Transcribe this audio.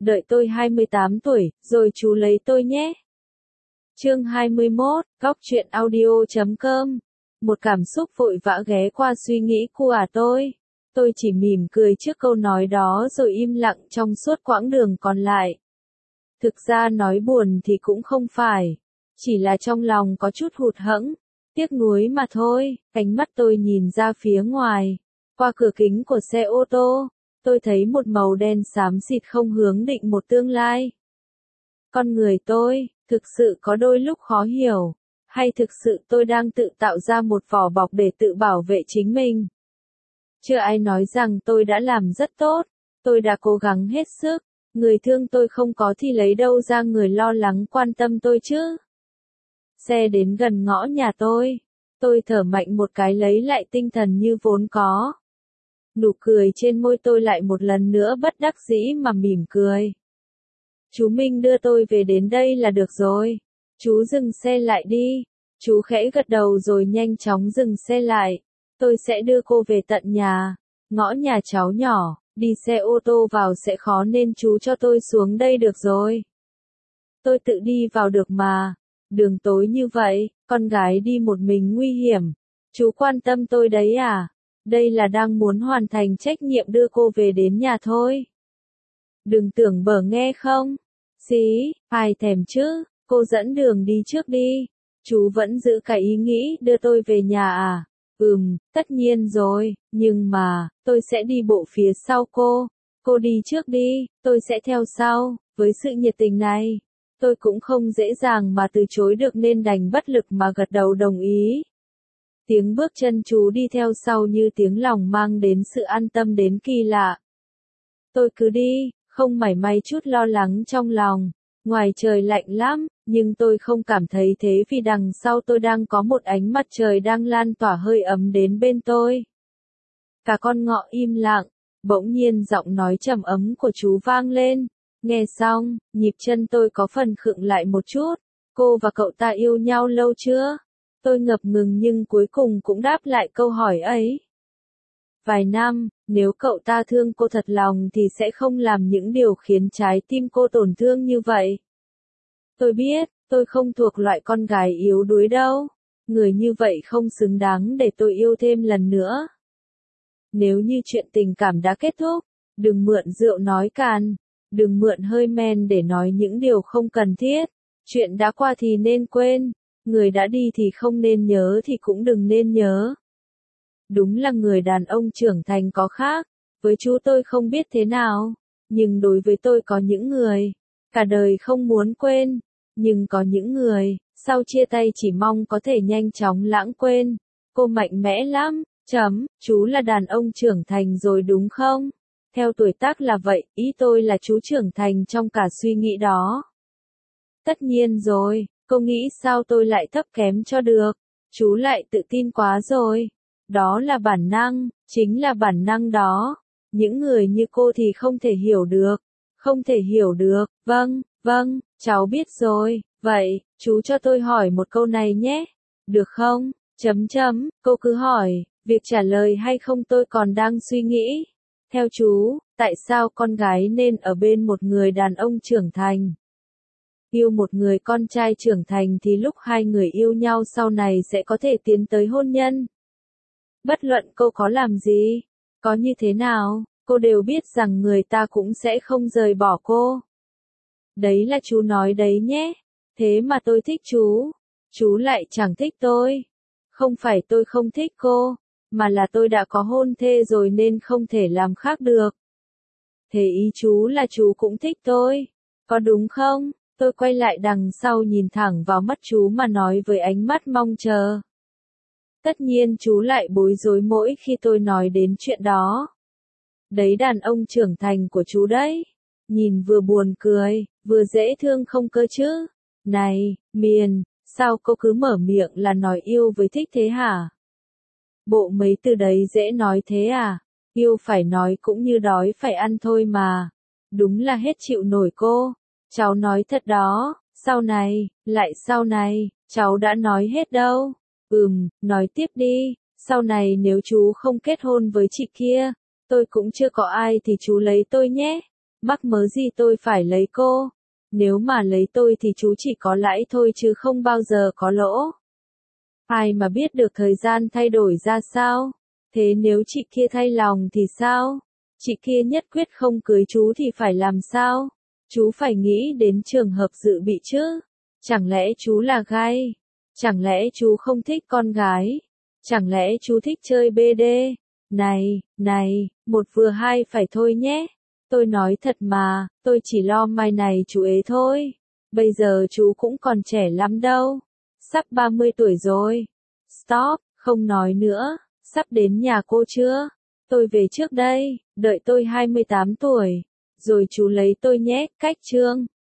đợi tôi 28 tuổi, rồi chú lấy tôi nhé. Chương 21, Góc truyện audio.com. Một cảm xúc vội vã ghé qua suy nghĩ của tôi. Tôi chỉ mỉm cười trước câu nói đó rồi im lặng trong suốt quãng đường còn lại. Thực ra nói buồn thì cũng không phải, chỉ là trong lòng có chút hụt hẫng, tiếc nuối mà thôi. Ánh mắt tôi nhìn ra phía ngoài, qua cửa kính của xe ô tô, tôi thấy một màu đen xám xịt không hướng định một tương lai. Con người tôi, thực sự có đôi lúc khó hiểu, hay thực sự tôi đang tự tạo ra một vỏ bọc để tự bảo vệ chính mình? Chưa ai nói rằng tôi đã làm rất tốt, tôi đã cố gắng hết sức, người thương tôi không có thì lấy đâu ra người lo lắng quan tâm tôi chứ? Xe đến gần ngõ nhà tôi thở mạnh một cái lấy lại tinh thần như vốn có. Nụ cười trên môi tôi lại một lần nữa bất đắc dĩ mà mỉm cười. Chú Minh đưa tôi về đến đây là được rồi. Chú dừng xe lại đi. Chú khẽ gật đầu rồi nhanh chóng dừng xe lại. Tôi sẽ đưa cô về tận nhà. Ngõ nhà cháu nhỏ, đi xe ô tô vào sẽ khó nên chú cho tôi xuống đây được rồi. Tôi tự đi vào được mà. Đường tối như vậy, con gái đi một mình nguy hiểm. Chú quan tâm tôi đấy à? Đây là đang muốn hoàn thành trách nhiệm đưa cô về đến nhà thôi. Đừng tưởng bở nghe không? Xí, ai thèm chứ, cô dẫn đường đi trước đi. Chú vẫn giữ cái ý nghĩ đưa tôi về nhà à? Tất nhiên rồi, nhưng mà, tôi sẽ đi bộ phía sau cô. Cô đi trước đi, tôi sẽ theo sau. Với sự nhiệt tình này, tôi cũng không dễ dàng mà từ chối được nên đành bất lực mà gật đầu đồng ý. Tiếng bước chân chú đi theo sau như tiếng lòng mang đến sự an tâm đến kỳ lạ. Tôi cứ đi, không mảy may chút lo lắng trong lòng. Ngoài trời lạnh lắm, nhưng tôi không cảm thấy thế vì đằng sau tôi đang có một ánh mặt trời đang lan tỏa hơi ấm đến bên tôi. Cả con ngõ im lặng, bỗng nhiên giọng nói trầm ấm của chú vang lên. Nghe xong, nhịp chân tôi có phần khựng lại một chút. Cô và cậu ta yêu nhau lâu chưa? Tôi ngập ngừng nhưng cuối cùng cũng đáp lại câu hỏi ấy. Vài năm, nếu cậu ta thương cô thật lòng thì sẽ không làm những điều khiến trái tim cô tổn thương như vậy. Tôi biết, tôi không thuộc loại con gái yếu đuối đâu. Người như vậy không xứng đáng để tôi yêu thêm lần nữa. Nếu như chuyện tình cảm đã kết thúc, đừng mượn rượu nói càn, đừng mượn hơi men để nói những điều không cần thiết. Chuyện đã qua thì nên quên, người đã đi thì không nên nhớ thì cũng đừng nên nhớ. Đúng là người đàn ông trưởng thành có khác, với chú tôi không biết thế nào, nhưng đối với tôi có những người, cả đời không muốn quên, nhưng có những người, sau chia tay chỉ mong có thể nhanh chóng lãng quên. Cô mạnh mẽ lắm, chú là đàn ông trưởng thành rồi đúng không? Theo tuổi tác là vậy, ý tôi là chú trưởng thành trong cả suy nghĩ đó. Tất nhiên rồi, cô nghĩ sao tôi lại thấp kém cho được, chú lại tự tin quá rồi. Đó là bản năng, chính là bản năng đó. Những người như cô thì không thể hiểu được. Không thể hiểu được, vâng, cháu biết rồi. Vậy, chú cho tôi hỏi một câu này nhé. Được không? Cô cứ hỏi, việc trả lời hay không tôi còn đang suy nghĩ. Theo chú, tại sao con gái nên ở bên một người đàn ông trưởng thành? Yêu một người con trai trưởng thành thì lúc hai người yêu nhau sau này sẽ có thể tiến tới hôn nhân. Bất luận cô có làm gì, có như thế nào, cô đều biết rằng người ta cũng sẽ không rời bỏ cô. Đấy là chú nói đấy nhé. Thế mà tôi thích chú lại chẳng thích tôi. Không phải tôi không thích cô, mà là tôi đã có hôn thê rồi nên không thể làm khác được. Thế ý chú là chú cũng thích tôi, có đúng không? Tôi quay lại đằng sau nhìn thẳng vào mắt chú mà nói với ánh mắt mong chờ. Tất nhiên chú lại bối rối mỗi khi tôi nói đến chuyện đó. Đấy đàn ông trưởng thành của chú đấy. Nhìn vừa buồn cười, vừa dễ thương không cơ chứ. Này, Miền, sao cô cứ mở miệng là nói yêu với thích thế hả? Bộ mấy từ đấy dễ nói thế à? Yêu phải nói cũng như đói phải ăn thôi mà. Đúng là hết chịu nổi cô. Cháu nói thật đó, sau này, cháu đã nói hết đâu. Nói tiếp đi, sau này nếu chú không kết hôn với chị kia, tôi cũng chưa có ai thì chú lấy tôi nhé. Mắc mớ gì tôi phải lấy cô? Nếu mà lấy tôi thì chú chỉ có lãi thôi chứ không bao giờ có lỗ. Ai mà biết được thời gian thay đổi ra sao? Thế nếu chị kia thay lòng thì sao? Chị kia nhất quyết không cưới chú thì phải làm sao? Chú phải nghĩ đến trường hợp dự bị chứ. Chẳng lẽ chú là gay? Chẳng lẽ chú không thích con gái? Chẳng lẽ chú thích chơi BD? Này, một vừa hai phải thôi nhé. Tôi nói thật mà, tôi chỉ lo mai này chú ế thôi. Bây giờ chú cũng còn trẻ lắm đâu. Sắp 30 tuổi rồi. Stop, không nói nữa. Sắp đến nhà cô chưa? Tôi về trước đây, đợi tôi 28 tuổi. Rồi chú lấy tôi nhé, cách chương.